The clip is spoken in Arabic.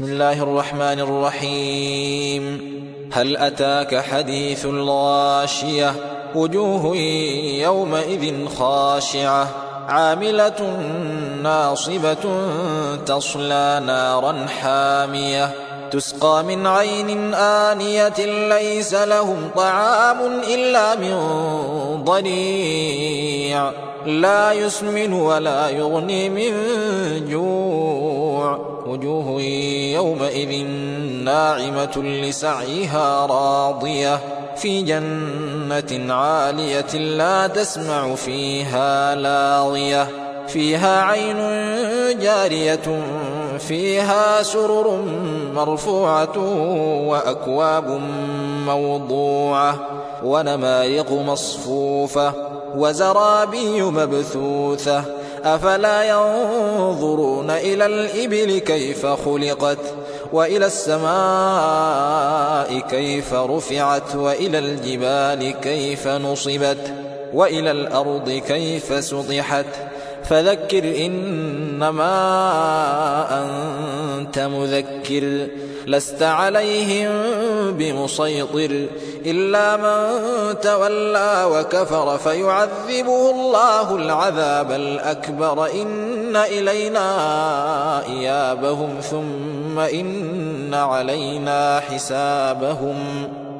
بسم الله الرحمن الرحيم. هل أتاك حديث الغاشية وجوه يومئذ خاشعة عاملة ناصبة تصلى نارا حامية تسقى من عين آنية ليس لهم طعام إلا من ضريع لا يسمن ولا يغني من جوع وجوه يومئذ ناعمة لسعيها راضية في جنة عالية لا تسمع فيها لاغية فيها عين جارية فيها سرر مرفوعة وأكواب موضوعة ونمارق مصفوفة وزرابي مبثوثة أفلا ينظرون إلى الإبل كيف خلقت وإلى السماء كيف رفعت وإلى الجبال كيف نصبت وإلى الأرض كيف سطحت فذكر إنما أنت مذكر لست عليهم بمسيطر إلا من تولى وكفر فيعذبه الله العذاب الأكبر إن إلينا إيابهم ثم إن علينا حسابهم.